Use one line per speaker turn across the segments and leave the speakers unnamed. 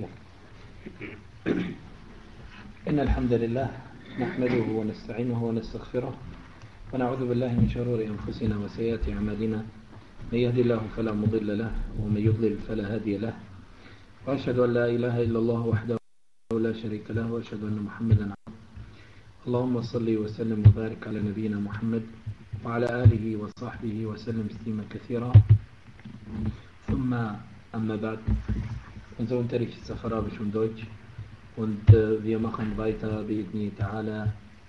إن الحمد لله نحمده ونستعينه ونستغفره ونعوذ بالله من شرور أنفسنا وسيئات أعمالنا. من يهدي الله فلا مضل له ومن يضلل فلا هادي له، وأشهد أن لا إله إلا الله وحده لا شريك له، وأشهد أن محمدا عبده. اللهم صل وسلم وبارك على نبينا محمد وعلى آله وصحبه وسلم تسليما كثيرا. ثم أما بعد, unser Unterricht ist auf Arabisch und Deutsch und wir machen weiter بإذن تعالى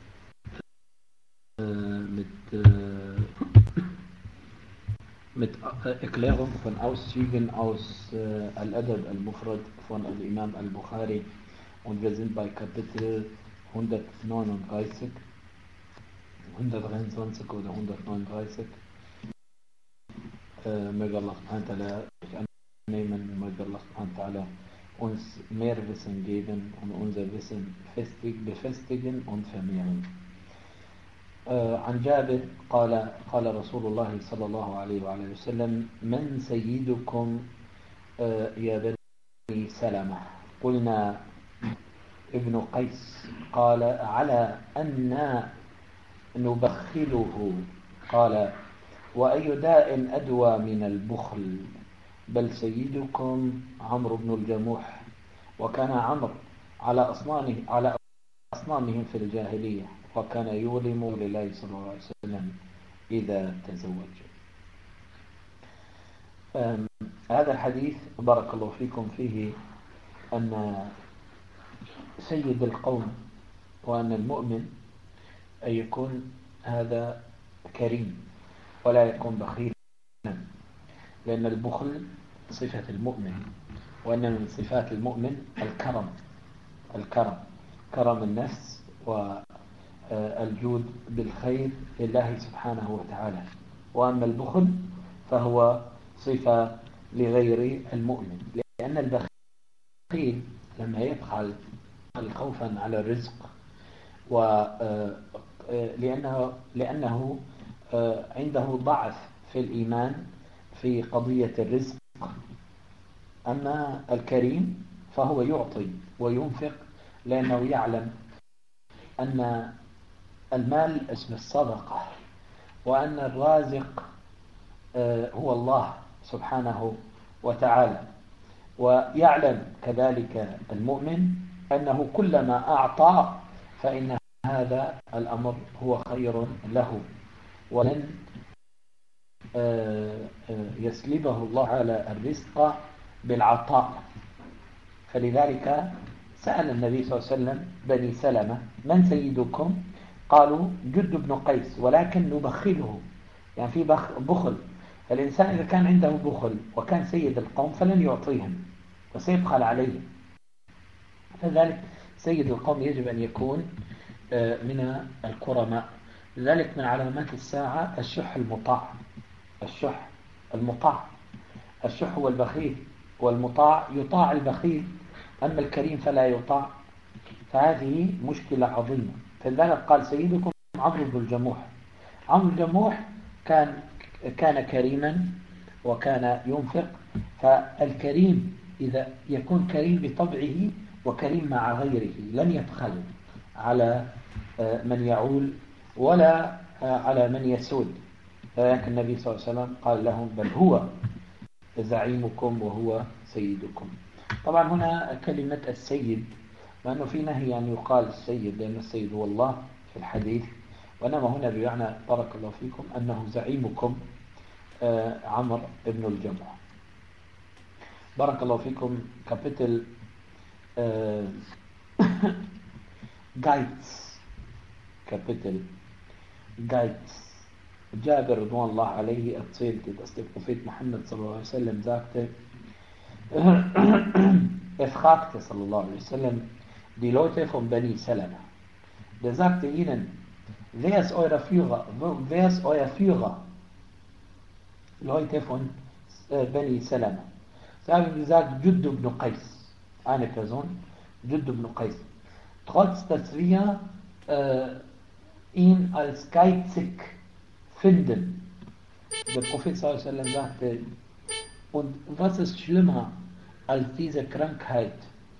mit Erklärung von Auszügen aus Al-Adab al-Mufrad von Al-Imam al-Bukhari, und wir sind bei Kapitel 123 oder 139. Möge Allah subhanahu wa ta'ala annehmen, möge Allah subhanahu wa ta'ala uns mehr Wissen geben und unser Wissen befestigen und vermehren. عن جابر قال رسول الله صلى الله عليه وعلى وسلم: من سيدكم يا بني سلمة؟ قلنا ابن قيس. قال: على أن نبخله. قال: وأي داء أدوى من البخل؟ بل سيدكم عمرو بن الجموح، وكان عمرو على أصنامهم في الجاهلية، وكان يولم لله صلى الله عليه وسلم إذا تزوج. هذا الحديث بارك الله فيكم فيه أن سيد القوم وأن المؤمن أن يكون هذا كريم ولا يكون بخيلا، لأن البخل صفة المؤمن، وأن من صفات المؤمن كرم النفس والجود بالخير لله سبحانه وتعالى. وأما البخل فهو صفة لغير المؤمن، لأن البخيل لما يبخل خوفا على الرزق لأنه عنده ضعف في الإيمان في قضية الرزق. أما الكريم فهو يعطي وينفق، لأنه يعلم أن المال اسم الصدقة، وأن الرازق هو الله سبحانه وتعالى. ويعلم كذلك المؤمن أنه كلما أعطى فإن هذا الأمر هو خير له، ولن يسلبه الله على الرزق بالعطاء. فلذلك سأل النبي صلى الله عليه وسلم بني سلمة: من سيدكم؟ قالوا: جد بن قيس، ولكن نبخله، يعني في بخل. فالإنسان إذا كان عنده بخل وكان سيد القوم فلن يعطيهم وسيبخل عليهم. فذلك سيد القوم يجب أن يكون من الكرماء. لذلك من علامات الساعة الشح المطاع. الشح هو البخيل، والمطاع يطاع البخيل، أما الكريم فلا يطاع. فهذه مشكلة عظيمة. فلذلك قال: سيدكم عمرو بن الجموح. عمرو الجموح كان كريما وكان ينفق. فالكريم إذا يكون كريم بطبعه وكريم مع غيره، لن يبخل على من يعول ولا على من يسود. لكن النبي صلى الله عليه وسلم قال لهم: بل هو زعيمكم وهو سيدكم. طبعا هنا كلمة السيد، لأنه في نهي أن يقال السيد، لأن السيد هو الله في الحديث، وإنما هنا بمعنى بارك الله فيكم أنه زعيمكم عمرو بن الجموح. بارك الله فيكم. كابيتل Geiz. Jabir رضوان الله عليه erzählte, dass der Prophet Muhammad sallallahu alaihi wasallam sagte, fragte sallallahu alaihi wasallam die Leute von Bani Salama. Der sagte ihnen: wer ist euer Führer? Leute von Bani Salama. Sie haben gesagt: Judd ibn Qais. Eine Person, Judd ibn Qais. Trotz dass wir ihn als geizig finden. Der Prophet sallallahu alaihi wasallam sagte: und was ist schlimmer als diese Krankheit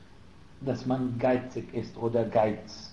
dass man geizig ist oder Geiz.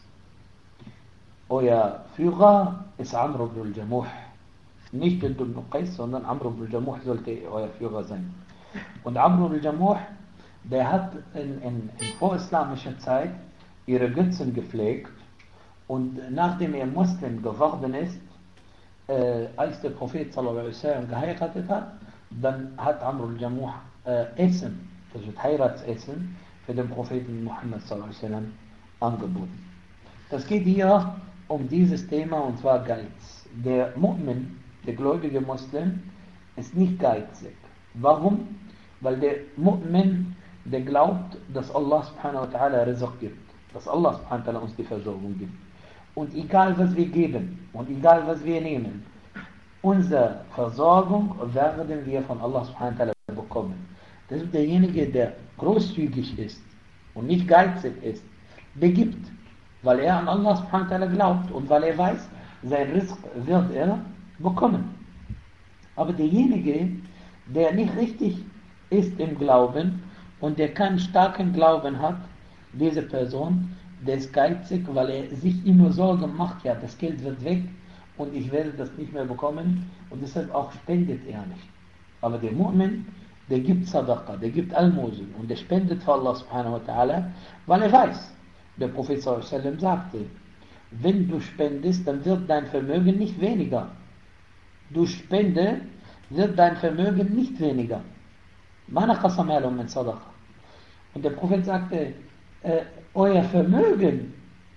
Euer Führer ist Amr ibn al-Jamuh. Nicht Hind ibn Qais, sondern Amr ibn al-Jamuh sollte euer Führer sein. Und Amr ibn al-Jamuh, der hat in vorislamischer Zeit ihre Götzen gepflegt und nachdem er Muslim geworden ist, als der Prophet sallallahu alaihi wasallam geheiratet hat, dann hat Amr al-Jamuh Essen, das wird Heiratsessen, für den Propheten Muhammad sallallahu alaihi wasallam angeboten. Das geht hier um dieses Thema und zwar Geiz. Der Mu'min, der gläubige Muslim, ist nicht geizig. Warum? Weil der Mu'min, der glaubt, dass Allah subhanahu wa ta'ala Rizq gibt, dass Allah subhanahu wa ta'ala uns die Versorgung gibt. Und egal was wir geben und egal was wir nehmen, unsere Versorgung werden wir von Allah subhanahu wa ta'ala bekommen. Das ist derjenige, der großzügig ist und nicht geizig ist, der gibt, weil er an Allah subhanahu wa ta'ala glaubt und weil er weiß, sein Rizq wird er bekommen. Aber derjenige, der nicht richtig ist im Glauben und der keinen starken Glauben hat, diese Person, der ist geizig, weil er sich immer Sorgen macht, ja, das Geld wird weg und ich werde das nicht mehr bekommen und deshalb auch spendet er nicht. Aber der Mu'min, der gibt Sadaqa, der gibt Almosen und der spendet für Allah subhanahu wa ta'ala, weil er weiß, der Prophet sallallahu alaihi wasallam sagte, wenn du spendest, dann wird dein Vermögen nicht weniger. Du spende, wird dein Vermögen nicht weniger. Mana qasamalum min Sadaqa. Und der Prophet sagte, euer Vermögen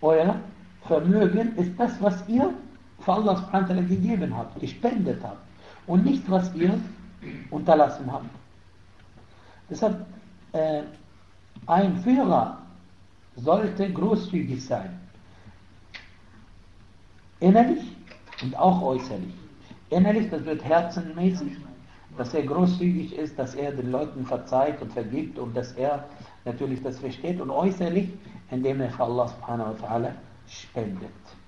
ist das, was ihr für Allah subhanahu wa ta'ala gegeben habt, gespendet habt und nicht, was ihr unterlassen habt. Deshalb, ein Führer sollte großzügig sein. Innerlich und auch äußerlich. Innerlich, das wird herzenmäßig, dass er großzügig ist, dass er den Leuten verzeiht und vergibt und dass er natürlich das versteht und äußerlich, indem er für Allah subhanahu wa ta'ala spendet.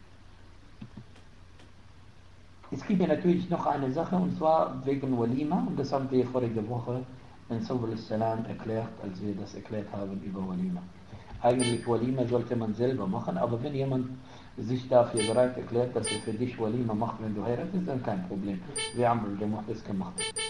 Es gibt ja natürlich noch eine Sache und zwar wegen Walima und das haben wir vorige Woche in Subul al-Salam erklärt, als wir das erklärt haben über Walima. Eigentlich Walima sollte man selber machen, aber wenn jemand sich dafür bereit erklärt, dass er für dich Walima macht, wenn du heiratest, dann kein Problem. Wir haben das gemacht.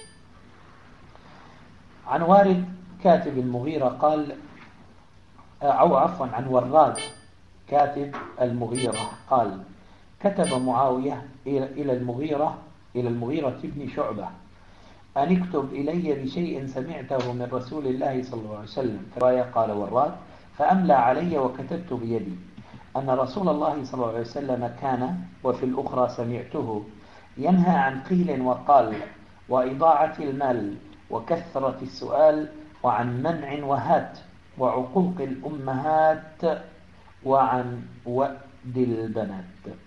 عن وارد كاتب المغيرة قال أو عفوا عن وراد كاتب المغيرة قال كتب معاوية إلى المغيرة بن شعبة أن اكتب إلي بشيء سمعته من رسول الله صلى الله عليه وسلم رواية قال وراد فأملى علي وكتبت بيدي أن رسول الله صلى الله عليه وسلم كان وفي الأخرى سمعته ينهى عن قيل وقال وإضاعة المال وكثرة السؤال وعن منع وهات وعقوق الأمهات وعن وأد البنات.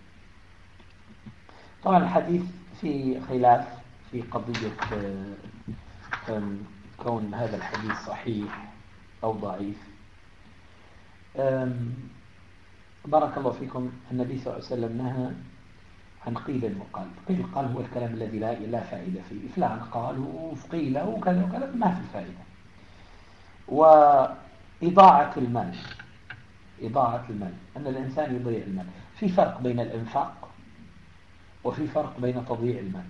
طبعا الحديث في خلاف في قضية كون هذا الحديث صحيح أو ضعيف. بارك الله فيكم. النبي صلى الله عليه وسلم نهى عن قيل وقال. قيل قال هو الكلام الذي لا فائدة فيه. فلان قال وقيل وكذا وكذا ما في فائدة. وإضاعة المال. إضاعة المال أن الإنسان يضيع المال. في فرق بين الإنفاق وفي فرق بين تضييع المال.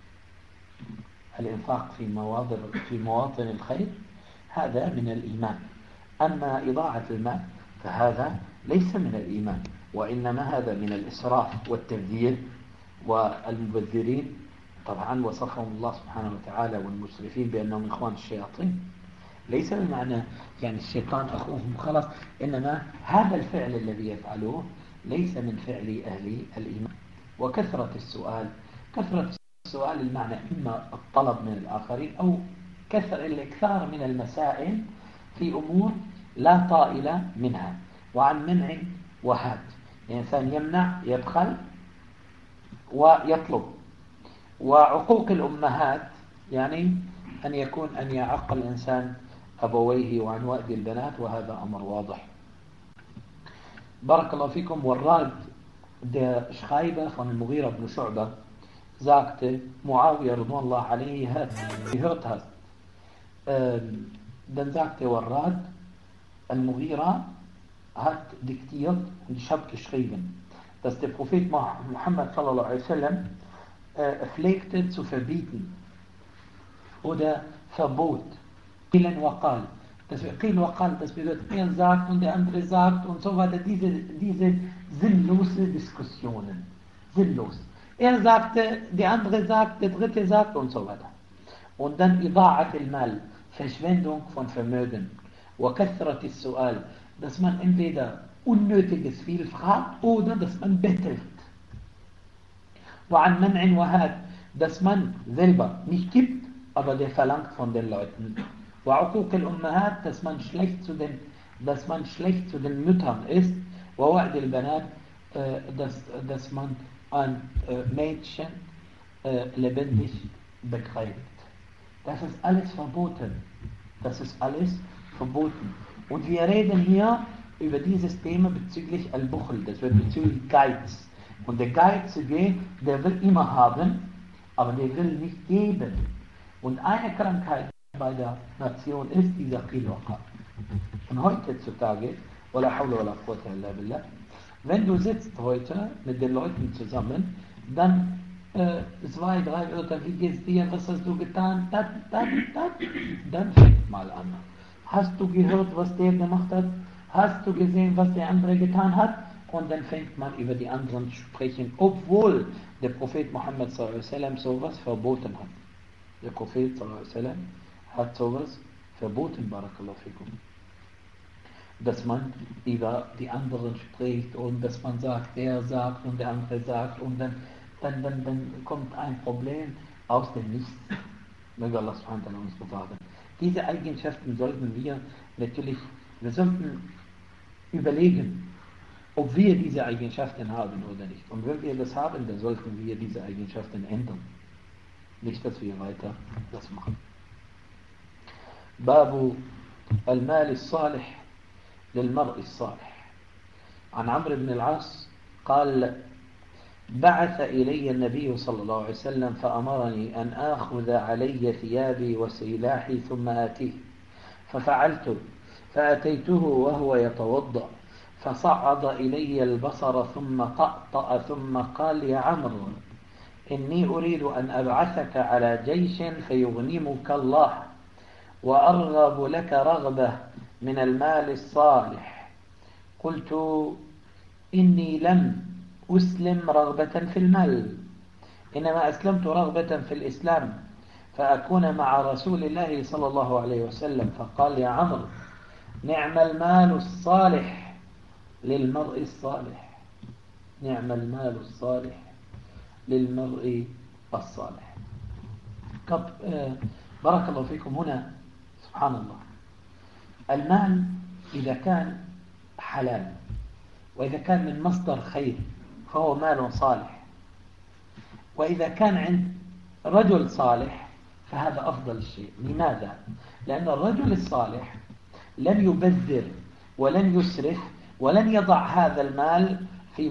الإنفاق في مواطن الخير هذا من الإيمان. أما إضاعة المال فهذا ليس من الإيمان وإنما هذا من الإسراف والتبذير والمبذرين. طبعا وصفهم الله سبحانه وتعالى والمسرفين بأنهم إخوان الشياطين. ليس المعنى يعني الشيطان أخوهم خلاص، إنما هذا الفعل الذي يفعلوه ليس من فعل أهل الإيمان. وكثرة السؤال، كثرة السؤال المعنى إما الطلب من الآخرين أو الإكثار من المسائل في أمور لا طائل منها. وعن منع وهات، الإنسان يمنع يبخل ويطلب. وعقوق الأمهات يعني أن يعق الإنسان أبويه وعن وأد البنات، وهذا أمر واضح. بارك الله فيكم. Warrad, der Schreiber von Mughira ibn Shu'bah, sagte, Muawiyah radhiyallahu anhu hat gehört hast. Dann sagte Warrad, Al-Mughira hat diktiert und ich habe geschrieben, dass der Prophet Muhammad sallallahu alaihi wasallam pflegte zu verbieten oder verbot. Qilan wa qal. Das bedeutet, er sagt und der andere sagt und so weiter. Diese sinnlose Diskussionen. Sinnlos. Er sagte, der andere sagt, der dritte sagt und so weiter. Und dann Ida'at al-Mal, Verschwendung von Vermögen. Wa kathrat al-Su'al, dass man entweder unnötiges viel fragt oder dass man bettelt. Wa an man'in wa had, dass man selber nicht gibt, aber der verlangt von den Leuten. وعقوق الأمهات, dass man schlecht zu den Müttern ist. ووعد البنات, dass man ein Mädchen lebendig begräbt. Das ist alles verboten. Und wir reden hier über dieses Thema bezüglich Al-Bukhl, das wird bezüglich Geiz. Und der Geizige, der will immer haben, aber der will nicht geben. Und eine Krankheit bei der Nation ist dieser Qil-Waqa. Und heutzutage, wala hawla wala quwwata illa billah, wenn du sitzt heute mit den Leuten zusammen, dann 2, 3 Wörter, wie geht's dir, was hast du getan, dann fängt mal an. Hast du gehört, was der gemacht hat? Hast du gesehen, was der andere getan hat? Und dann fängt man über die anderen zu sprechen, obwohl der Prophet Muhammad sallallahu alaihi wasallam sowas verboten hat. Der Prophet sallallahu alaihi wasallam hat sowas verboten, barakallahu fikum. Dass man über die anderen spricht und dass man sagt, der sagt und der andere sagt und dann kommt ein Problem aus dem Nichts. Möge Allah subhanahu wa ta'ala uns bewahren. Diese Eigenschaften sollten wir sollten überlegen, ob wir diese Eigenschaften haben oder nicht. Und wenn wir das haben, dann sollten wir diese Eigenschaften ändern. Nicht, dass wir weiter das machen. باب المال الصالح للمرء الصالح. عن عمرو بن العاص قال: بعث إلي النبي صلى الله عليه وسلم فأمرني أن آخذ علي ثيابي وسلاحي ثم آتيه، ففعلت، فأتيته وهو يتوضأ، فصعد إلي البصر ثم طأطأ ثم قال: يا عمرو، إني أريد أن أبعثك على جيش فيغنمك الله، وأرغب لك رغبة من المال الصالح. قلت: إني لم أسلم رغبة في المال، إنما أسلمت رغبة في الإسلام، فأكون مع رسول الله صلى الله عليه وسلم. فقال: يا عمرو، نعم المال الصالح للمرء الصالح، نعم المال الصالح للمرء الصالح. بارك الله فيكم. هنا سبحان الله، المال إذا كان حلال وإذا كان من مصدر خير فهو مال صالح، وإذا كان عند رجل صالح فهذا أفضل شيء. لماذا؟ لأن الرجل الصالح لن يبذر ولن يسرف ولن يضع هذا المال في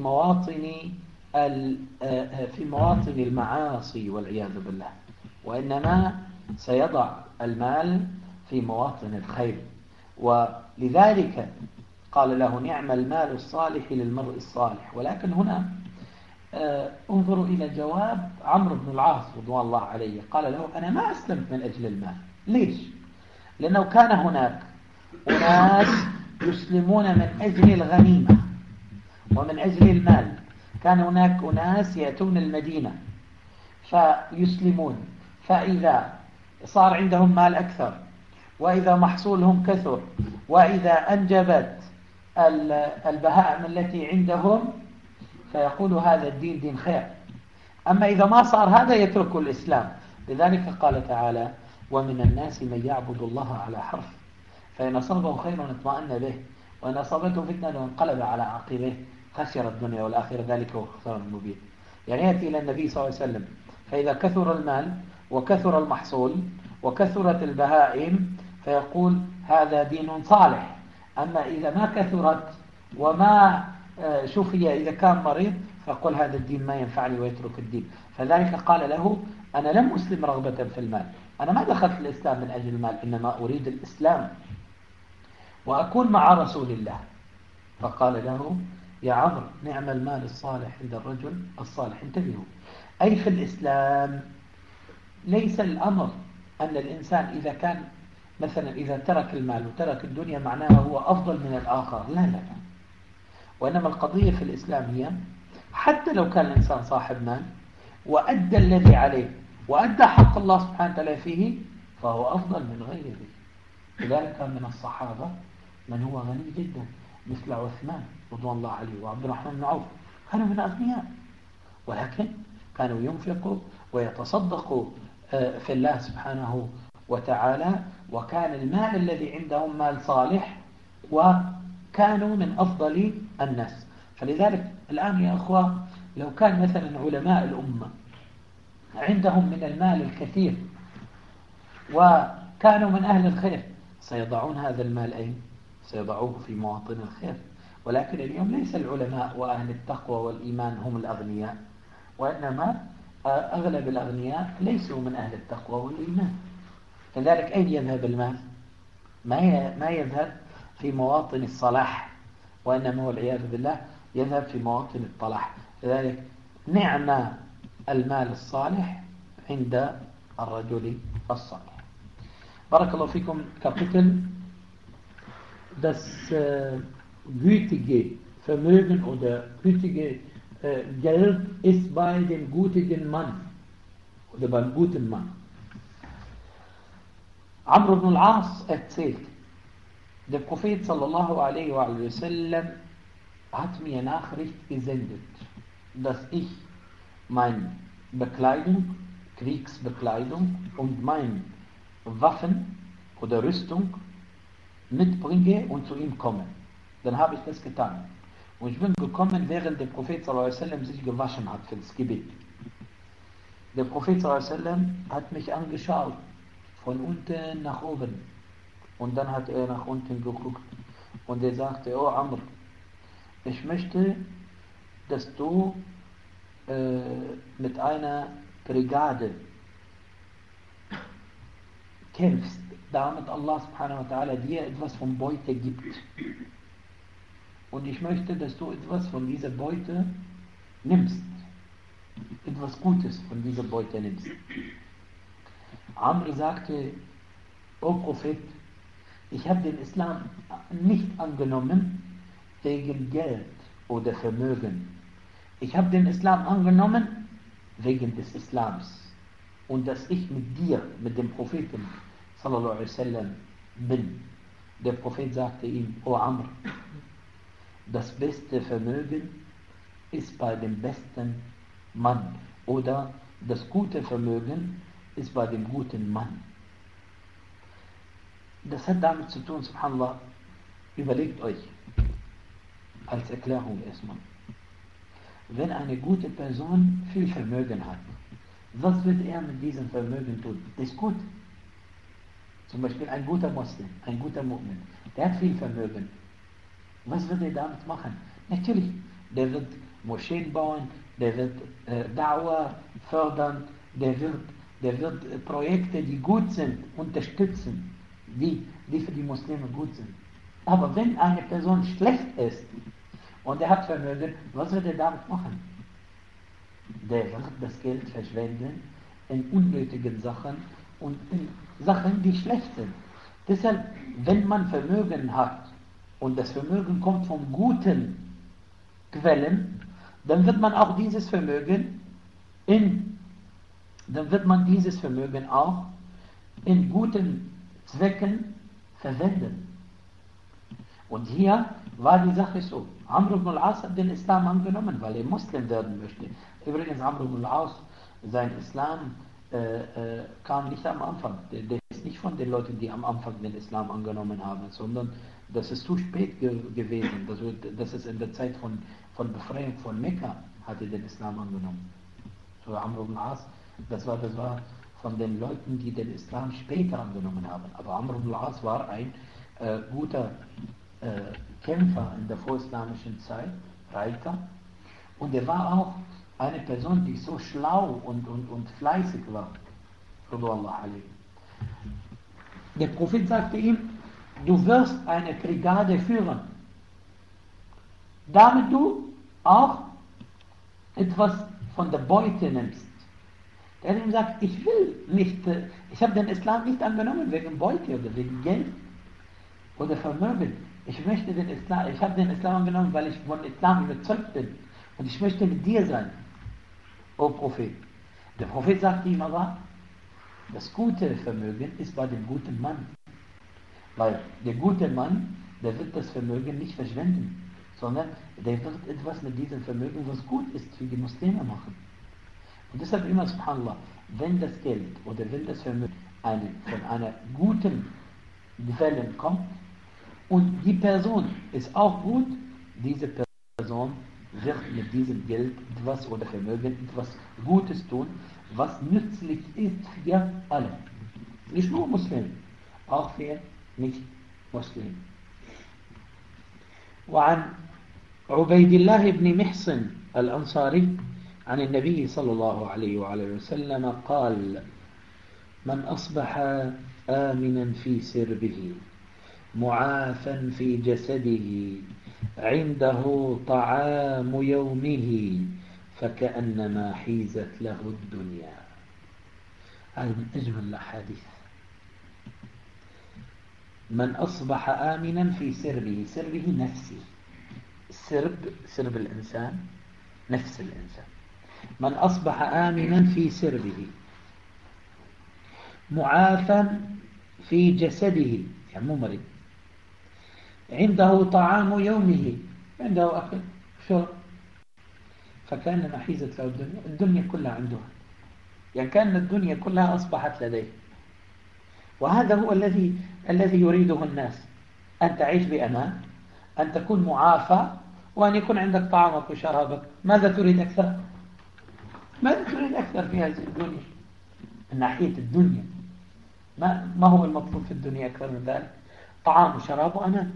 مواطن المعاصي والعياذ بالله، وإنما سيضع المال في مواطن الخير. ولذلك قال له: نعم المال الصالح للمرء الصالح. ولكن هنا انظروا إلى جواب عمرو بن العاص رضوان الله عليه. قال له: أنا ما أسلمت من أجل المال. ليش؟ لأنه كان هناك أناس يسلمون من أجل الغنيمة ومن أجل المال. كان هناك أناس يأتون المدينة فيسلمون، فإذا صار عندهم مال أكثر، وإذا محصولهم كثر، وإذا أنجبت البهائم التي عندهم، فيقول هذا الدين دين خير. أما إذا ما صار هذا يترك الإسلام. لذلك قال تعالى: ومن الناس من يعبد الله على حرف، فإن أصابه خير اطمأن به، وإن أصابته فتنة وانقلب على عقبه خسر الدنيا والآخرة، ذلك هو الخسران المبين. يعني يأتي إلى النبي صلى الله عليه وسلم، فإذا كثر المال وكثر المحصول وكثرت البهائم فيقول هذا دين صالح. أما إذا ما كثرت وما شفي، إذا كان مريض، فيقول هذا الدين ما ينفعني ويترك الدين. فذلك قال له: أنا لم أسلم رغبة في المال، أنا ما دخلت الإسلام من أجل المال، إنما أريد الإسلام وأكون مع رسول الله. فقال له يا عمرو نعم المال الصالح عند الرجل الصالح. انتبهوا، أي في الإسلام ليس الأمر أن الإنسان إذا كان مثلا إذا ترك المال وترك الدنيا معناها هو أفضل من الآخر، لا لا لا. وإنما القضية في الإسلام هي حتى لو كان الإنسان صاحب مال وأدى الذي عليه وأدى حق الله سبحانه وتعالى فيه فهو أفضل من غيره. لذلك كان من الصحابة من هو غني جدا مثل عثمان رضوان الله عليه وعبد الرحمن بن عوف، كانوا من أغنياء ولكن كانوا ينفقوا ويتصدقوا في الله سبحانه وتعالى، وكان المال الذي عندهم مال صالح وكانوا من أفضل الناس. فلذلك الآن يا أخوة لو كان مثلا علماء الأمة عندهم من المال الكثير وكانوا من أهل الخير سيضعون هذا المال أين؟ سيضعوه في مواطن الخير. ولكن اليوم ليس العلماء وأهل التقوى والإيمان هم الأغنياء، وإنما أغلب الأغنياء ليسوا من أهل التقوى والإيمان. لذلك أين يذهب المال؟ ما يذهب في مواطن الصلاح، وإنما والعياذ بالله يذهب في مواطن الطلاح. لذلك نعم المال الصالح عند الرجل الصالح. بارك الله فيكم. Kapitel das gütige Vermögen oder gütige Geld ist bei dem gutigen Mann oder beim guten Mann. Amr ibn al-As erzählt, der Prophet sallallahu alaihi wa sallam hat mir Nachricht gesendet, dass ich meine Bekleidung, Kriegsbekleidung und meine Waffen oder Rüstung mitbringe und zu ihm komme. Dann habe ich das getan. Und ich bin gekommen, während der Prophet sallallahu alaihi wa sallam sich gewaschen hat für das Gebet. Der Prophet sallallahu alaihi wa sallam hat mich angeschaut, von unten nach oben. Und dann hat er nach unten geguckt. Und er sagte, oh Amr, ich möchte, dass du mit einer Brigade kämpfst, damit Allah subhanahu wa ta'ala dir etwas von Beute gibt. Und ich möchte, dass du etwas von dieser Beute nimmst. Etwas Gutes von dieser Beute nimmst. Amr sagte, O Prophet, ich habe den Islam nicht angenommen wegen Geld oder Vermögen. Ich habe den Islam angenommen wegen des Islams und dass ich mit dir, mit dem Propheten sallallahu alaihi wasallam bin. Der Prophet sagte ihm, O Amr, das beste Vermögen ist bei dem besten Mann oder das gute Vermögen ist bei dem guten Mann. Das hat damit zu tun, subhanallah, überlegt euch, als Erklärung erstmal. Wenn eine gute Person viel Vermögen hat, was wird er mit diesem Vermögen tun? Das ist gut. Zum Beispiel ein guter Muslim, ein guter Mu'min, der hat viel Vermögen. Was wird er damit machen? Natürlich, der wird Moscheen bauen, der wird Da'wah fördern, der wird Projekte, die gut sind, unterstützen, die für die Muslime gut sind. Aber wenn eine Person schlecht ist und er hat Vermögen, was wird er damit machen? Der wird das Geld verschwenden in unnötigen Sachen und in Sachen, die schlecht sind. Deshalb, wenn man Vermögen hat und das Vermögen kommt von guten Quellen, dann wird man auch dieses Vermögen auch in guten Zwecken verwenden. Und hier war die Sache so. Amr ibn al-As hat den Islam angenommen, weil er Muslim werden möchte. Übrigens, Amr ibn al-As, sein Islam kam nicht am Anfang. Der ist nicht von den Leuten, die am Anfang den Islam angenommen haben, sondern das ist zu spät gewesen. Das ist in der Zeit von Befreiung von Mekka hat er den Islam angenommen. So Amr ibn al-As, das war von den Leuten, die den Islam später angenommen haben. Aber Amr ibn al-As war ein guter Kämpfer in der vorislamischen Zeit, Reiter. Und er war auch eine Person, die so schlau und fleißig war. Der Prophet sagte ihm, du wirst eine Brigade führen. damit du auch etwas von der Beute nimmst. Der hat ihm gesagt, ich will nicht, ich habe den Islam nicht angenommen wegen Beute oder wegen Geld oder Vermögen. Ich habe den Islam angenommen, weil ich von Islam überzeugt bin. Und ich möchte mit dir sein, o Prophet. Der Prophet sagte ihm aber, das gute Vermögen ist bei dem guten Mann. Weil der gute Mann, der wird das Vermögen nicht verschwenden, sondern der wird etwas mit diesem Vermögen, was gut ist, für die Muslime machen. Und deshalb immer, subhanallah, wenn das Geld oder wenn das Vermögen von einer guten Quelle kommt und die Person ist auch gut, diese Person wird mit diesem Geld etwas oder Vermögen etwas Gutes tun, was nützlich ist für alle. Nicht nur Muslimen, auch für nicht-Muslimen. وعن عبيد الله بن محصن الأنصاري عن النبي صلى الله عليه وعلى وسلم قال: من أصبح آمنا في سربه معافا في جسده عنده طعام يومه فكأنما حيزت له الدنيا. هذا من أجمل الأحاديث. من أصبح آمنا في سربه، سربه نفسي، سرب الإنسان نفس الإنسان. من أصبح آمنا في سربه معافا في جسده، يعني مو مريض، عنده طعام يومه، عنده أكل شرب، فكان حيزت له الدنيا كلها عنده، يعني كان الدنيا كلها أصبحت لديه. وهذا هو الذي يريده الناس، أن تعيش بأمان، أن تكون معافى، وأن يكون عندك طعامك وشرابك. ماذا تريد أكثر؟ ماذا تريد أكثر في هذه الدنيا؟ من ناحية الدنيا ما هو المطلوب في الدنيا أكثر من ذلك؟ طعام وشراب وأمان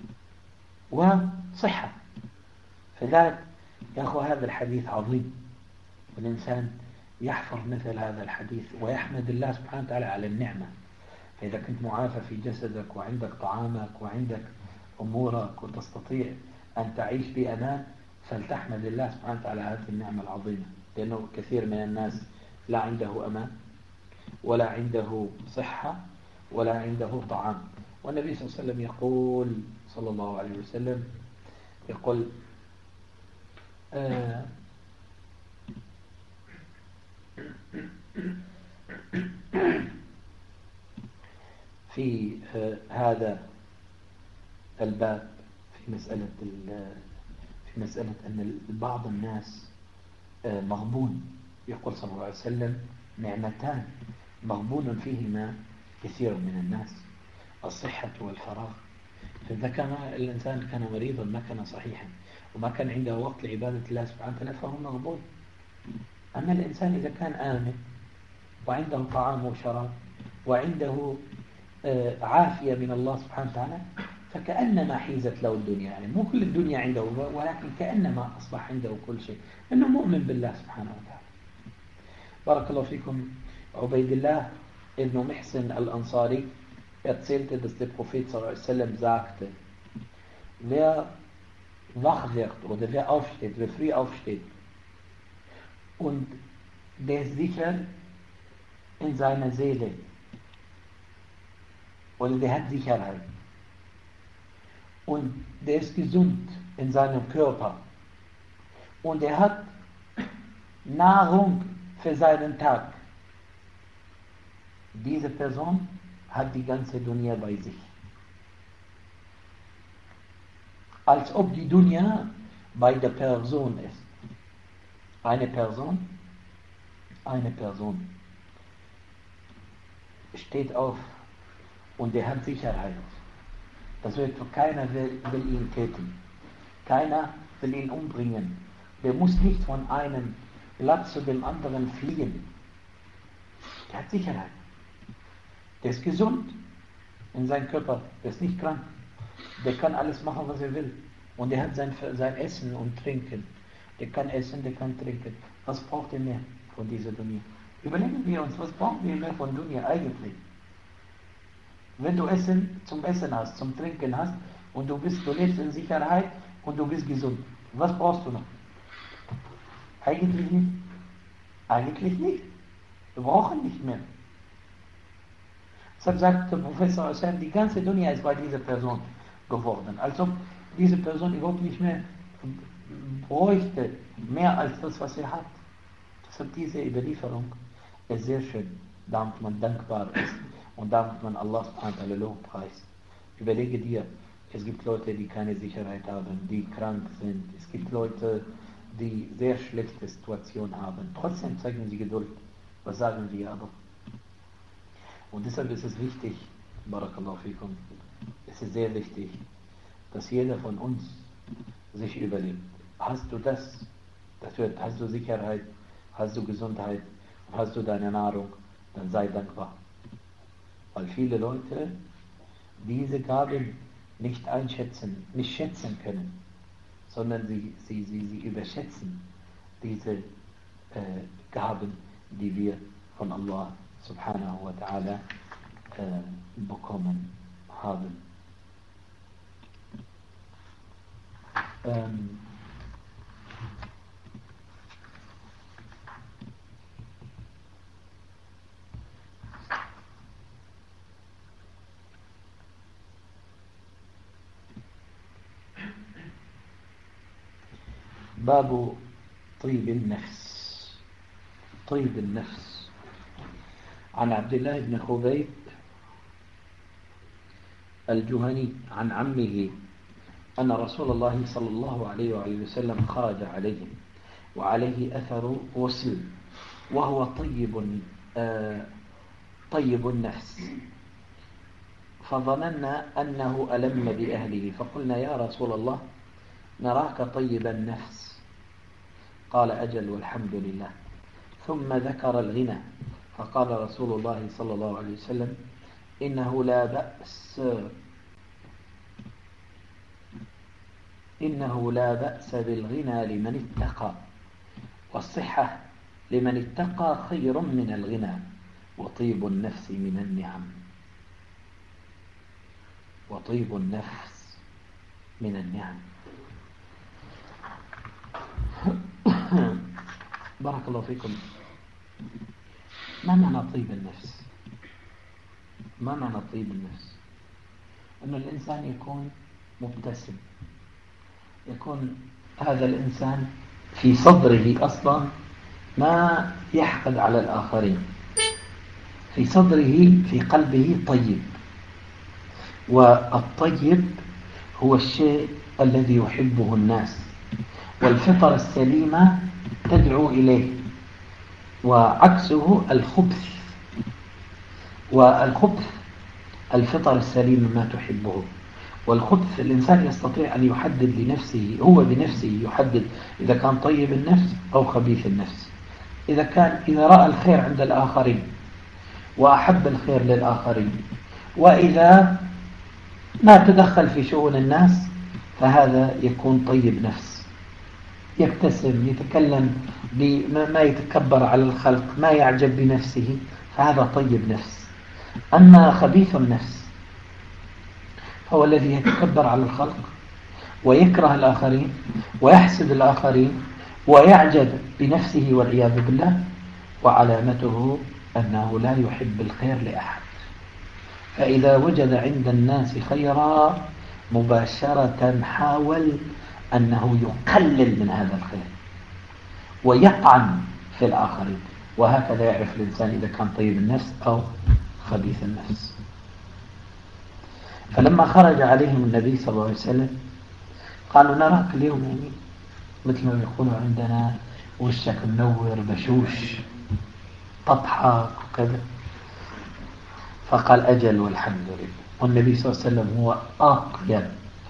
وصحة. فذلك يا أخوة هذا الحديث عظيم، والإنسان يحفظ مثل هذا الحديث ويحمد الله سبحانه وتعالى على النعمة. فإذا كنت معافى في جسدك وعندك طعامك وعندك أمورك وتستطيع أن تعيش بأمان، فلتحمد الله سبحانه وتعالى هذه النعمة العظيمة. لأنه كثير من الناس لا عنده أمان ولا عنده صحة ولا عنده طعام. والنبي صلى الله عليه وسلم يقول صلى الله عليه وسلم يقول في هذا الباب في مسألة أن بعض الناس مغبون. يقول صلى الله عليه وسلم: نعمتان مغبون فيهما كثير من الناس، الصحة والفراغ. فإذا كان الإنسان كان مريضا ما كان صحيحا وما كان عنده وقت لعبادة الله سبحانه وتعالى فهو مغبون. أما الإنسان إذا كان آمن وعنده طعام وشراب وعنده عافية من الله سبحانه وتعالى فكأنما حيزت له الدنيا. يعني مو كل الدنيا عنده، ولكن كأنما أصبح عنده كل شيء، لأنه مؤمن بالله سبحانه وتعالى. بارك الله فيكم. عبيد الله ابن محصن al-Ansari erzählte, dass der Prophet sallam sagte: wer wach wird oder wer aufsteht, wer früh aufsteht und der ist sicher in seiner Seele oder der hat Sicherheit und der ist gesund in seinem Körper und er hat Nahrung für seinen Tag, diese Person hat die ganze Dunya bei sich. Als ob die Dunya bei der Person ist. Eine Person steht auf und der hat Sicherheit. Das wird, keiner will ihn töten. Keiner will ihn umbringen. Der muss nicht von einem Platz zu dem anderen fliehen. Der hat Sicherheit. Der ist gesund in seinem Körper. Der ist nicht krank. Der kann alles machen, was er will. Und er hat sein Essen und Trinken. Der kann essen, der kann trinken. Was braucht er mehr von dieser Dunya? Überlegen wir uns, was brauchen wir mehr von Dunya eigentlich? Wenn du Essen zum Essen hast, zum Trinken hast und du lebst in Sicherheit und du bist gesund. Was brauchst du noch? Eigentlich nicht. Eigentlich nicht. Wir brauchen nicht mehr. Deshalb sagt der Professor Hussein, die ganze Dunya ist bei dieser Person geworden. Als ob diese Person überhaupt nicht mehr bräuchte, mehr als das, was er hat. Deshalb diese Überlieferung ist sehr schön, damit man dankbar ist und damit man Allah subhanahu wa ta'ala lobpreist. Überlege dir, es gibt Leute, die keine Sicherheit haben, die krank sind. Es gibt Leute, die sehr schlechte Situation haben. Trotzdem zeigen sie Geduld. Was sagen wir aber? Und deshalb ist es wichtig, Barakallahu fikum, es ist sehr wichtig, dass jeder von uns sich überlebt. Hast du das? Hast du Sicherheit? Hast du Gesundheit? Hast du deine Nahrung? Dann sei dankbar. Weil viele Leute diese Gaben nicht einschätzen, nicht schätzen können, sondern sie überschätzen diese Gaben, die wir von Allah subhanahu wa ta'ala bekommen haben. باب طيب النفس. طيب النفس عن عبد الله بن خبيب الجهني عن عمه أن رسول الله صلى الله عليه وآله وسلم خرج عليهم وعليه أثر غسل وهو طيب النفس، فظننا أنه ألم بأهله فقلنا يا رسول الله نراك طيب النفس، قال أجل والحمد لله. ثم ذكر الغنى فقال رسول الله صلى الله عليه وسلم إنه لا بأس بالغنى لمن اتقى، والصحة لمن اتقى خير من الغنى، وطيب النفس من النعم. وطيب النفس من النعم. بارك الله فيكم. ما معنى طيب النفس؟ ما معنى طيب النفس؟ أن الإنسان يكون مبتسم، يكون هذا الإنسان في صدره أصلا ما يحقد على الآخرين، في صدره في قلبه طيب، والطيب هو الشيء الذي يحبه الناس، والفطرة السليمة تدعو إليه، وعكسه الخبث، والخبث الفطرة السليمة ما تحبه، والخبث الإنسان يستطيع أن يحدد لنفسه، هو بنفسه يحدد إذا كان طيب النفس أو خبيث النفس، إذا رأى الخير عند الآخرين وأحب الخير للآخرين، وإذا ما تدخل في شؤون الناس فهذا يكون طيب نفس، يبتسم، يتكلم ما يتكبر على الخلق، ما يعجب بنفسه، فهذا طيب نفس. أما خبيث النفس هو الذي يتكبر على الخلق ويكره الآخرين ويحسد الآخرين ويعجب بنفسه والعياذ بالله، وعلامته أنه لا يحب الخير لأحد، فإذا وجد عند الناس خيرا مباشرة حاول أنه يقلل من هذا الخير ويطعن في الآخرين، وهكذا يعرف الإنسان إذا كان طيب النفس أو خبيث النفس. فلما خرج عليهم النبي صلى الله عليه وسلم قالوا نراك اليوم يعني مثل ما يقولوا عندنا وشك منور بشوش تضحك وكذا، فقال أجل والحمد لله. والنبي صلى الله عليه وسلم هو أطيب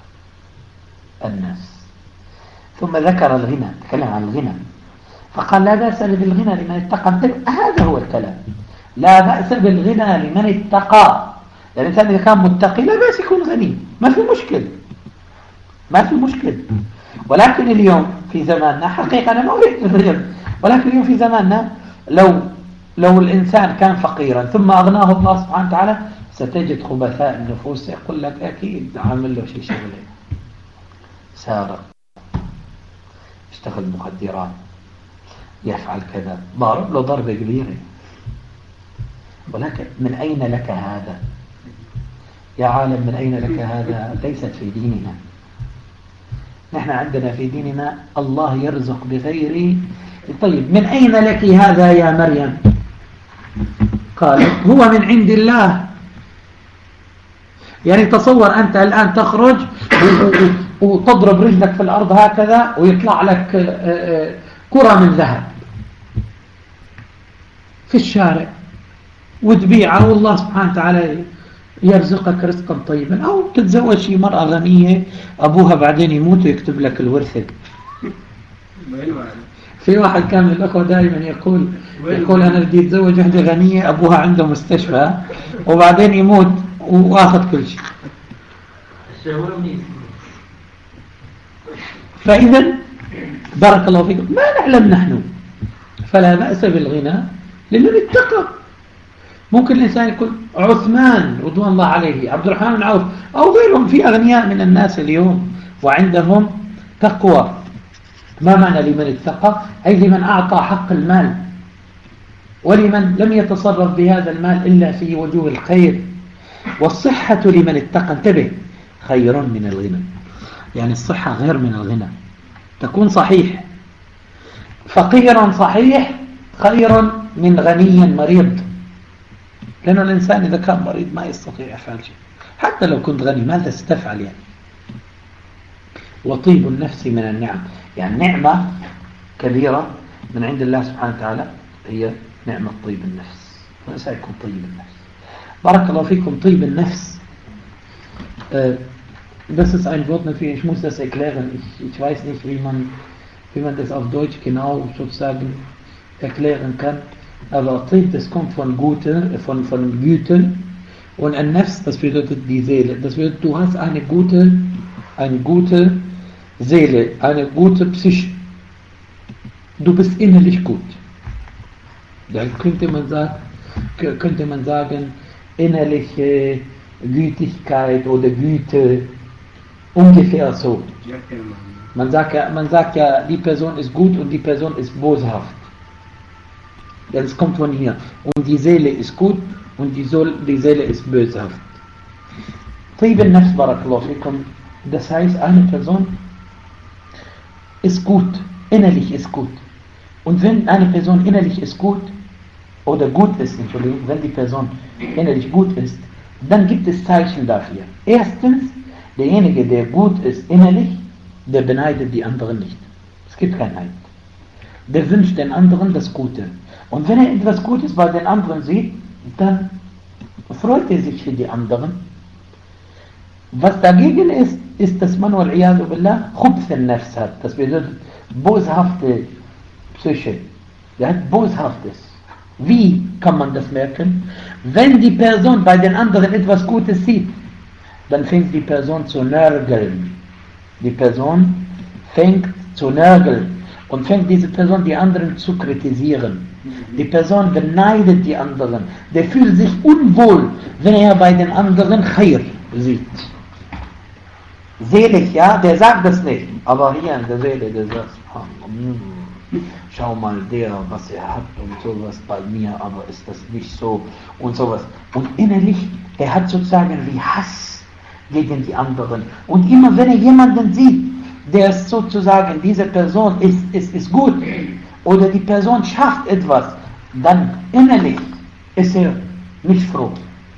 الناس. ثم ذكر الغنى، تكلم عن الغنى فقال لا بأس بالغنى لمن اتقى. هذا هو الكلام، لا بأس بالغنى لمن اتقى. يعني الإنسان إذا كان متقي لا بأس يكون غني، ما في مشكلة، ما في مشكلة. ولكن اليوم في زماننا حقيقة أنا ما أريد الرجل، ولكن اليوم في زماننا لو الإنسان كان فقيرا ثم أغناه الله سبحانه وتعالى ستجد خبثاء النفوس يقول لك أكيد عامل له شيء شغله، سارق، يشتغل مخدرات، يفعل كذا، ضارب له ضربة كبيرة. ولكن من أين لك هذا يا عالم؟ من أين لك هذا؟ ليست في ديننا. نحن عندنا في ديننا الله يرزق بغير. طيب من أين لك هذا يا مريم؟ قالت هو من عند الله. يعني تصور أنت الآن تخرج وتضرب رجلك في الأرض هكذا ويطلع لك كرة من ذهب في الشارع وتبيعه والله سبحانه وتعالى يرزقك رزقا طيبا. أو تتزوج شي مرأة غنية أبوها بعدين يموت ويكتب لك الورثة. في واحد كان من الأخوة دائما يقول أنا بدي أتزوج واحدة غنية أبوها عنده مستشفى وبعدين يموت وآخذ كل شيء. فإذا بارك الله فيكم ما نعلم نحن، فلا بأس بالغنى لمن اتقى. ممكن الإنسان يكون عثمان رضوان الله عليه، عبد الرحمن بن عوف أو غيرهم، في أغنياء من الناس اليوم وعندهم تقوى. ما معنى لمن اتقى؟ أي لمن أعطى حق المال، ولمن لم يتصرف بهذا المال إلا في وجوه الخير. والصحة لمن اتقى، انتبه، خير من الغنى. يعني الصحة غير من الغنى، تكون صحيح فقيرا صحيح خير من غني مريض. لأن الإنسان إذا كان مريض ما يستطيع يفعل شيء، حتى لو كنت غني ماذا ستفعل يعني؟ وطيب النفس من النعم، يعني نعمة كبيرة من عند الله سبحانه وتعالى هي نعمة طيب النفس. فسيكون طيب النفس. بارك الله فيكم. طيب النفس. Das ist ein Wort natürlich, ich muss das erklären. Ich weiß nicht, wie man das auf Deutsch genau sozusagen erklären kann. Aber Trieb, das kommt von Gute, von Güte. Und ein Nefs, das bedeutet die Seele. Das bedeutet, du hast eine gute Seele, eine gute Psyche. Du bist innerlich gut. Dann könnte man sagen, innerliche Gütigkeit oder Güte, ungefähr so. Man sagt ja, die Person ist gut und die Person ist boshaft. Das kommt von hier. Und die Seele ist gut und die Seele ist böshaft. طيب النفس بارك الله فيكم. Das heißt, eine Person ist gut, innerlich ist gut. Und wenn eine Person innerlich ist gut, oder gut ist, Entschuldigung, wenn die Person innerlich gut ist, dann gibt es Zeichen dafür. Erstens, derjenige, der gut ist innerlich, der beneidet die anderen nicht. Es gibt keinen Neid. Der wünscht den anderen das Gute. Und wenn er etwas Gutes bei den anderen sieht, dann freut er sich für die anderen. Was dagegen ist, dass man wal-iyadu billah Khubth al-Nafs hat. Das bedeutet boshafte Psyche. Der hat Boshaftes. Wie kann man das merken? Wenn die Person bei den anderen etwas Gutes sieht, dann fängt die Person zu nörgeln. Die Person fängt zu nörgeln und fängt diese Person die anderen zu kritisieren. Die Person beneidet die anderen. Der fühlt sich unwohl, wenn er bei den anderen Khair sieht. Selig, ja, der sagt das nicht. Aber hier in der Seele, der sagt, schau mal der, was er hat und sowas bei mir, aber ist das nicht so und sowas. Und innerlich, er hat sozusagen wie Hass gegen die anderen. Und immer wenn er jemanden sieht, der ist sozusagen, diese Person ist gut oder die Person schafft etwas, dann innerlich ist er nicht froh.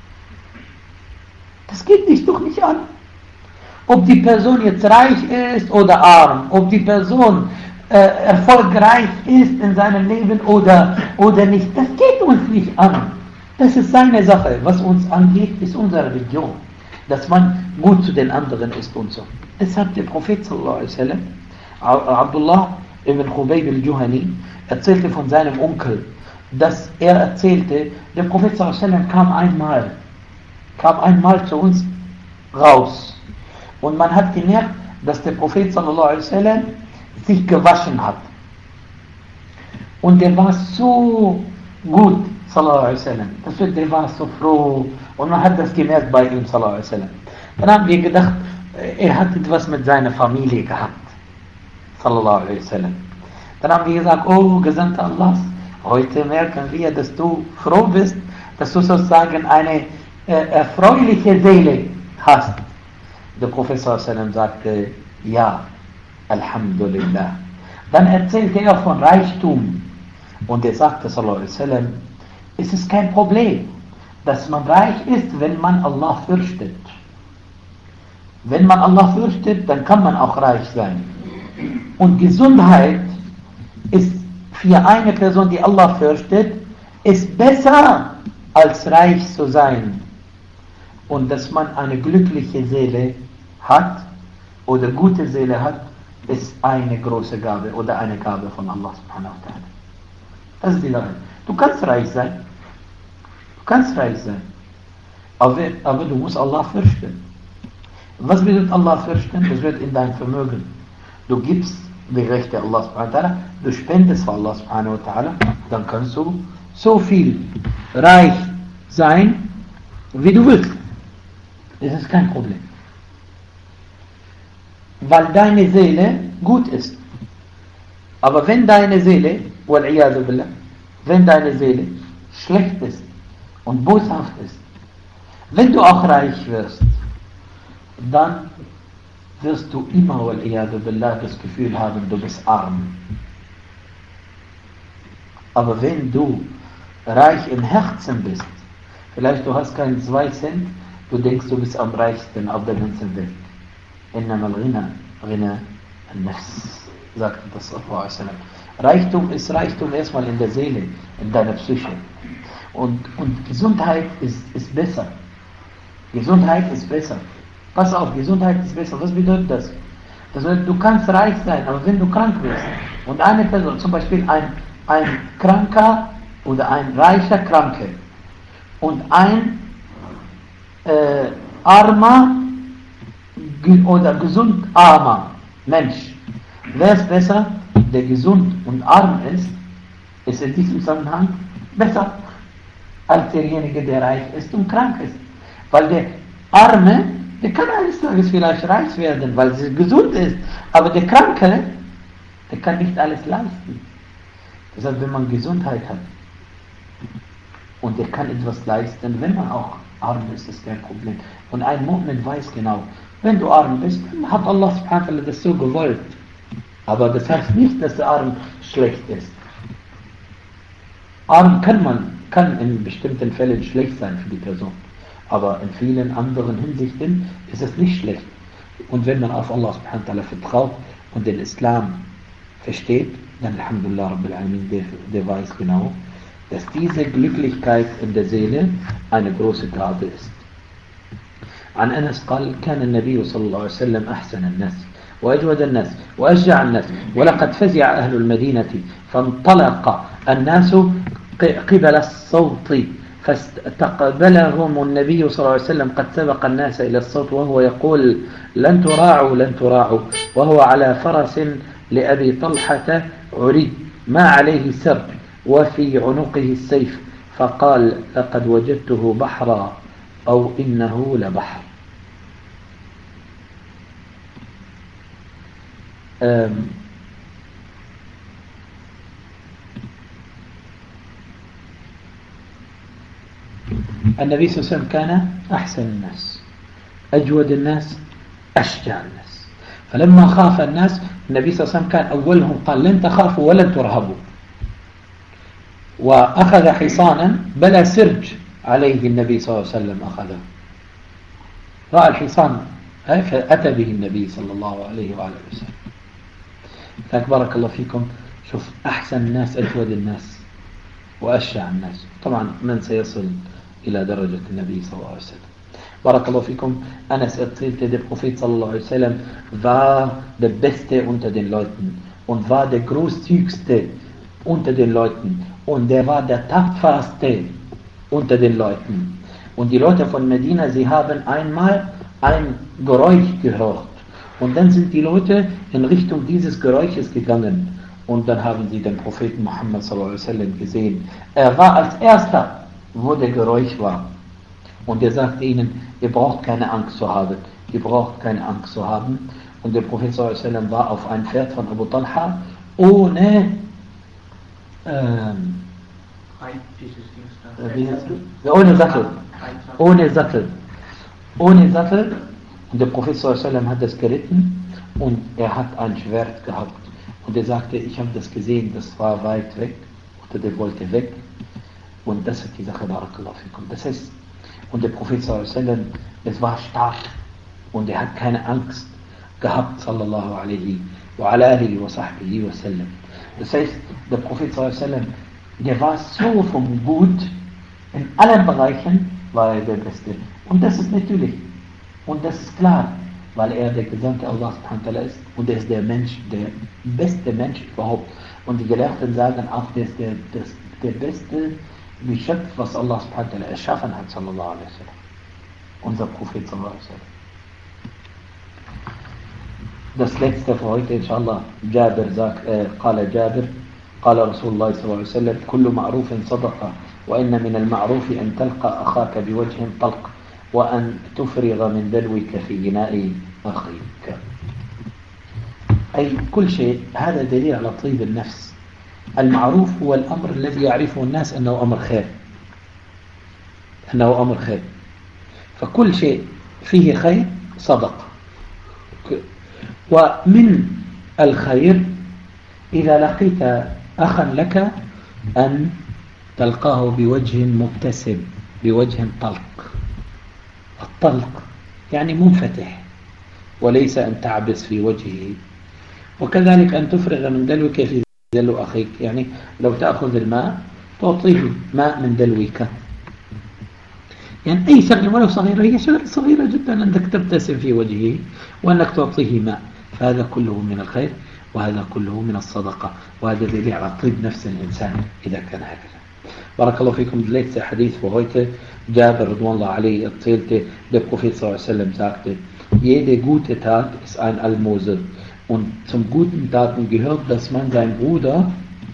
Das geht dich doch nicht an. Ob die Person jetzt reich ist oder arm, ob die Person erfolgreich ist in seinem Leben oder nicht, das geht uns nicht an. Das ist seine Sache. Was uns angeht, ist unsere Religion. Dass man gut zu den anderen ist und so. Deshalb der Prophet sallallahu alaihi wasallam, Abdullah ibn Khubayb al-Juhani, erzählte von seinem Onkel, dass er erzählte, der Prophet sallallahu alaihi wasallam kam einmal zu uns raus. Und man hat gemerkt, dass der Prophet sallallahu alaihi wasallam sich gewaschen hat. Und der war so gut, sallallahu alaihi wasallam. Der war so froh. Und man hat das gemerkt bei ihm, sallallahu alaihi wasallam. Dann haben wir gedacht, er hat etwas mit seiner Familie gehabt. Sallallahu alaihi wasallam. Dann haben wir gesagt, oh Gesandter Allahs, heute merken wir, dass du froh bist, dass du sozusagen eine erfreuliche Seele hast. Der Prophet sallallahu alaihi wasallam sagte, ja, Alhamdulillah. Dann erzählte er von Reichtum und er sagte sallallahu alaihi wasallam, es ist kein Problem, dass man reich ist, wenn man Allah fürchtet. Wenn man Allah fürchtet, dann kann man auch reich sein. Und Gesundheit ist für eine Person, die Allah fürchtet, ist besser als reich zu sein. Und dass man eine glückliche Seele hat oder gute Seele hat, ist eine große Gabe oder eine Gabe von Allah subhanahu wa ta'ala. Das ist die Wahrheit. Du kannst reich sein. Du kannst reich sein. Aber du musst Allah fürchten. Was bedeutet Allah fürchten? Das wird in dein Vermögen. Du gibst die Rechte Allah subhanahu wa ta'ala, du spendest für Allah subhanahu wa ta'ala, dann kannst du so viel reich sein, wie du willst. Das ist kein Problem. Weil deine Seele gut ist. Aber wenn deine Seele, wal-iyadu billah, wenn deine Seele schlecht ist und boshaft ist, wenn du auch reich wirst, dann wirst du immer, wal-iyadu billah, das Gefühl haben, du bist arm. Aber wenn du reich im Herzen bist, vielleicht du hast keinen 2 Cent, du denkst, du bist am reichsten auf der ganzen Welt. إنما الغنى غنى النفس, sagt das sallallahu alaihi wasallam. Reichtum ist Reichtum erstmal in der Seele, in deiner Psyche. Und Gesundheit ist besser. Gesundheit ist besser. Pass auf, Gesundheit ist besser. Was bedeutet das? Das bedeutet, du kannst reich sein, aber wenn du krank wirst und eine Person, zum Beispiel ein Kranker oder ein reicher Kranke und ein armer oder gesund armer Mensch, wer ist besser? Der gesund und arm ist in diesem Zusammenhang besser als derjenige, der reich ist und krank ist. Weil der Arme, der kann eines Tages vielleicht reich werden, weil er gesund ist, aber der Kranke, der kann nicht alles leisten. Deshalb, wenn man Gesundheit hat und der kann etwas leisten, wenn man auch arm ist, ist kein Problem. Und ein Mu'min weiß genau, wenn du arm bist, dann hat Allah subhanahu wa ta'ala das so gewollt. Aber das heißt nicht, dass der Arm schlecht ist. Arm kann in bestimmten Fällen schlecht sein für die Person. Aber in vielen anderen Hinsichten ist es nicht schlecht. Und wenn man auf Allah subhanahu wa ta'ala vertraut und den Islam versteht, dann Alhamdulillah Rabbil Alamin, der weiß genau, dass diese Glücklichkeit in der Seele eine große Gabe ist. عن أنس قال كان النبي صلى الله عليه وسلم أحسن الناس وأجود الناس وأشجع الناس ولقد فزع أهل المدينة فانطلق الناس قبل الصوت فاستقبلهم النبي صلى الله عليه وسلم قد سبق الناس إلى الصوت وهو يقول لن تراعوا لن تراعوا وهو على فرس لأبي طلحة عري ما عليه سرج وفي عنقه السيف فقال لقد وجدته بحرا أو إنه لبحر. النبي صلى الله عليه وسلم كان أحسن الناس أجود الناس أشجع الناس. فلما خاف الناس النبي صلى الله عليه وسلم كان أولهم قال لن تخافوا ولن ترهبوا، وأخذ حصانا بلا سرج عليه النبي صلى الله عليه وسلم أخذه، رأى الحصان فأتى به النبي صلى الله عليه وعلى وسلم. بارك الله فيكم. شوف أحسن الناس أجود الناس وأشجع الناس. طبعا من سيصل إلى درجة النبي صلى الله عليه وسلم. Barakallahu fikum. Anas erzählte, der Prophet sallallahu alaihi wasallam war der Beste unter den Leuten und war der Großzügigste unter den Leuten und der war der Tapferste unter den Leuten. Und die Leute von Medina, sie haben einmal ein Geräusch gehört und dann sind die Leute in Richtung dieses Geräusches gegangen und dann haben sie den Propheten Muhammad sallallahu alaihi wasallam gesehen. Er war als erster, wo der Geräusch war. Und er sagte ihnen, ihr braucht keine Angst zu haben. die braucht keine Angst zu haben. Und der Prophet sallallahu alaihi wasallam war auf einem Pferd von Abu Talha ohne ohne Sattel. Ohne Sattel. Und der Prophet sallallahu alaihi wasallam hat das geritten und er hat ein Schwert gehabt. Und er sagte, ich habe das gesehen, das war weit weg. Oder der wollte weg. Und das ist die Sache, Barakallahu fikum. Das heißt, und der Prophet sallallahu alaihi wasallam, es war stark. Und er hat keine Angst gehabt, sallallahu alaihi wa ala alihi wa sahbihi wa sallam. Das heißt, der Prophet sallallahu alaihi wasallam, der war so vom Gut, in allen Bereichen war er der Beste. Und das ist natürlich, und das ist klar, weil er der Gesandte Allah subhanahu wa ta'ala ist und er ist der Mensch, der beste Mensch überhaupt. Und die Gelehrten sagen auch, der ist der beste Geschöpf, was Allah subhanahu wa ta'ala erschaffen hat, sallallahu alaihi wasallam. Unser Prophet sallallahu alaihi wasallam. Das letzte für heute, inshallah, Jabir sagt, قال جابر قال رسول الله صلى الله عليه وسلم كل معروف صدقة وإن من المعروف أن تلقى أخاك بوجه طلق وأن تفرغ من دلوك في إناء أخيك. أي كل شيء هذا دليل على طيب النفس. المعروف هو الأمر الذي يعرفه الناس أنه أمر خير، أنه أمر خير، فكل شيء فيه خير صدقة. ومن الخير إذا لقيت أخا لك أن تلقاه بوجه مبتسم، بوجه طلق. الطلق يعني منفتح، وليس أن تعبس في وجهه. وكذلك أن تفرغ من دلوك في دلو أخيك، يعني لو تأخذ الماء تعطيه ماء من دلوك. يعني أي شغلة ولو صغيرة، هي شغلة صغيرة جدا أنك تبتسم في وجهه وأنك تعطيه ماء، فهذا كله من الخير وهذا كله من الصدقة. وهذا دليل على طيب نفس الإنسان إذا كان هكذا. بارك الله فيكم. Det letzte Hadith für heute, Jabir radhiyallahu anhu erzählte, der Prophet sallallahu alaihi wasallam sagte, jede gute Tat ist ein Almose. Und zum guten Taten gehört, dass man seinen Bruder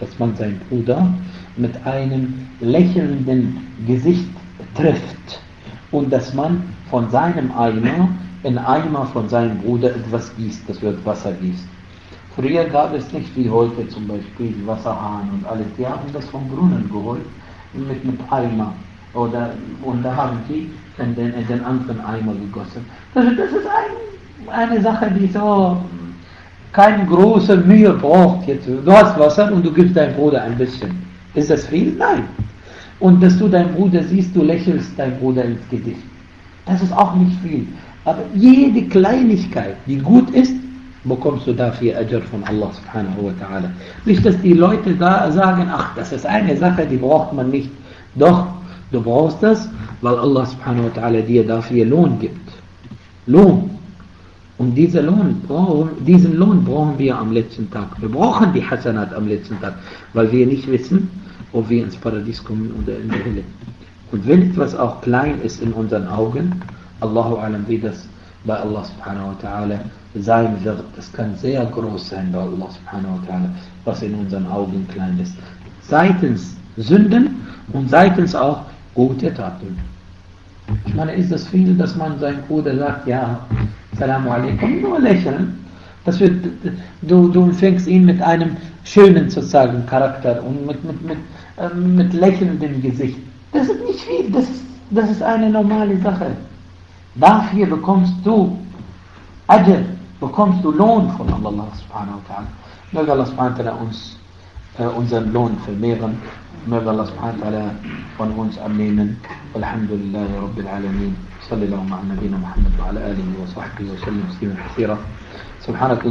mit einem lächelnden Gesicht trifft und dass man von seinem Eimer in Eimer von seinem Bruder etwas gießt, das wird Wasser gießt. Früher gab es nicht wie heute zum Beispiel Wasserhahn und alles, die haben das vom Brunnen geholt mit Eimer und da haben die in den anderen Eimer gegossen. Das ist eine Sache, die so keine große Mühe braucht. Jetzt, du hast Wasser und du gibst deinem Bruder ein bisschen. Ist das viel? Nein. Und dass du deinen Bruder siehst, du lächelst deinem Bruder ins Gesicht. Das ist auch nicht viel. Aber jede Kleinigkeit, die gut ist, bekommst du dafür Ajr von Allah subhanahu wa ta'ala. Nicht, dass die Leute da sagen, ach, das ist eine Sache, die braucht man nicht. Doch, du brauchst das, weil Allah subhanahu wa ta'ala dir dafür Lohn gibt. Lohn. Und diesen Lohn brauchen wir am letzten Tag. Wir brauchen die Hasanat am letzten Tag, weil wir nicht wissen, ob wir ins Paradies kommen oder in die Hölle. Und wenn etwas auch klein ist in unseren Augen, Allahu alam, wie das bei Allah subhanahu wa ta'ala sein wird, das kann sehr groß sein bei Allah subhanahu wa ta'ala, was in unseren Augen klein ist. Seitens Sünden und seitens auch gute Taten. Ich meine, ist es viel, dass man seinem Bruder sagt, ja, Assalamu alaikum, nur lächeln. Das wird, du empfängst ihn mit einem schönen sozusagen Charakter und mit lächelndem Gesicht. Das ist nicht viel, das ist eine normale Sache. Dafür bekommst du Ajr, bekommst du Lohn von Allah subhanahu wa ta'ala. Möge Allah subhanahu wa ta'ala uns unseren Lohn vermehren. Möge Allah subhanahu wa ta'ala von uns annehmen. Alhamdulillahi Rabbil Alameen. Sallallahu ala nabina Muhammad wa ala alihi wa sahbihi wa sallam. Subhanak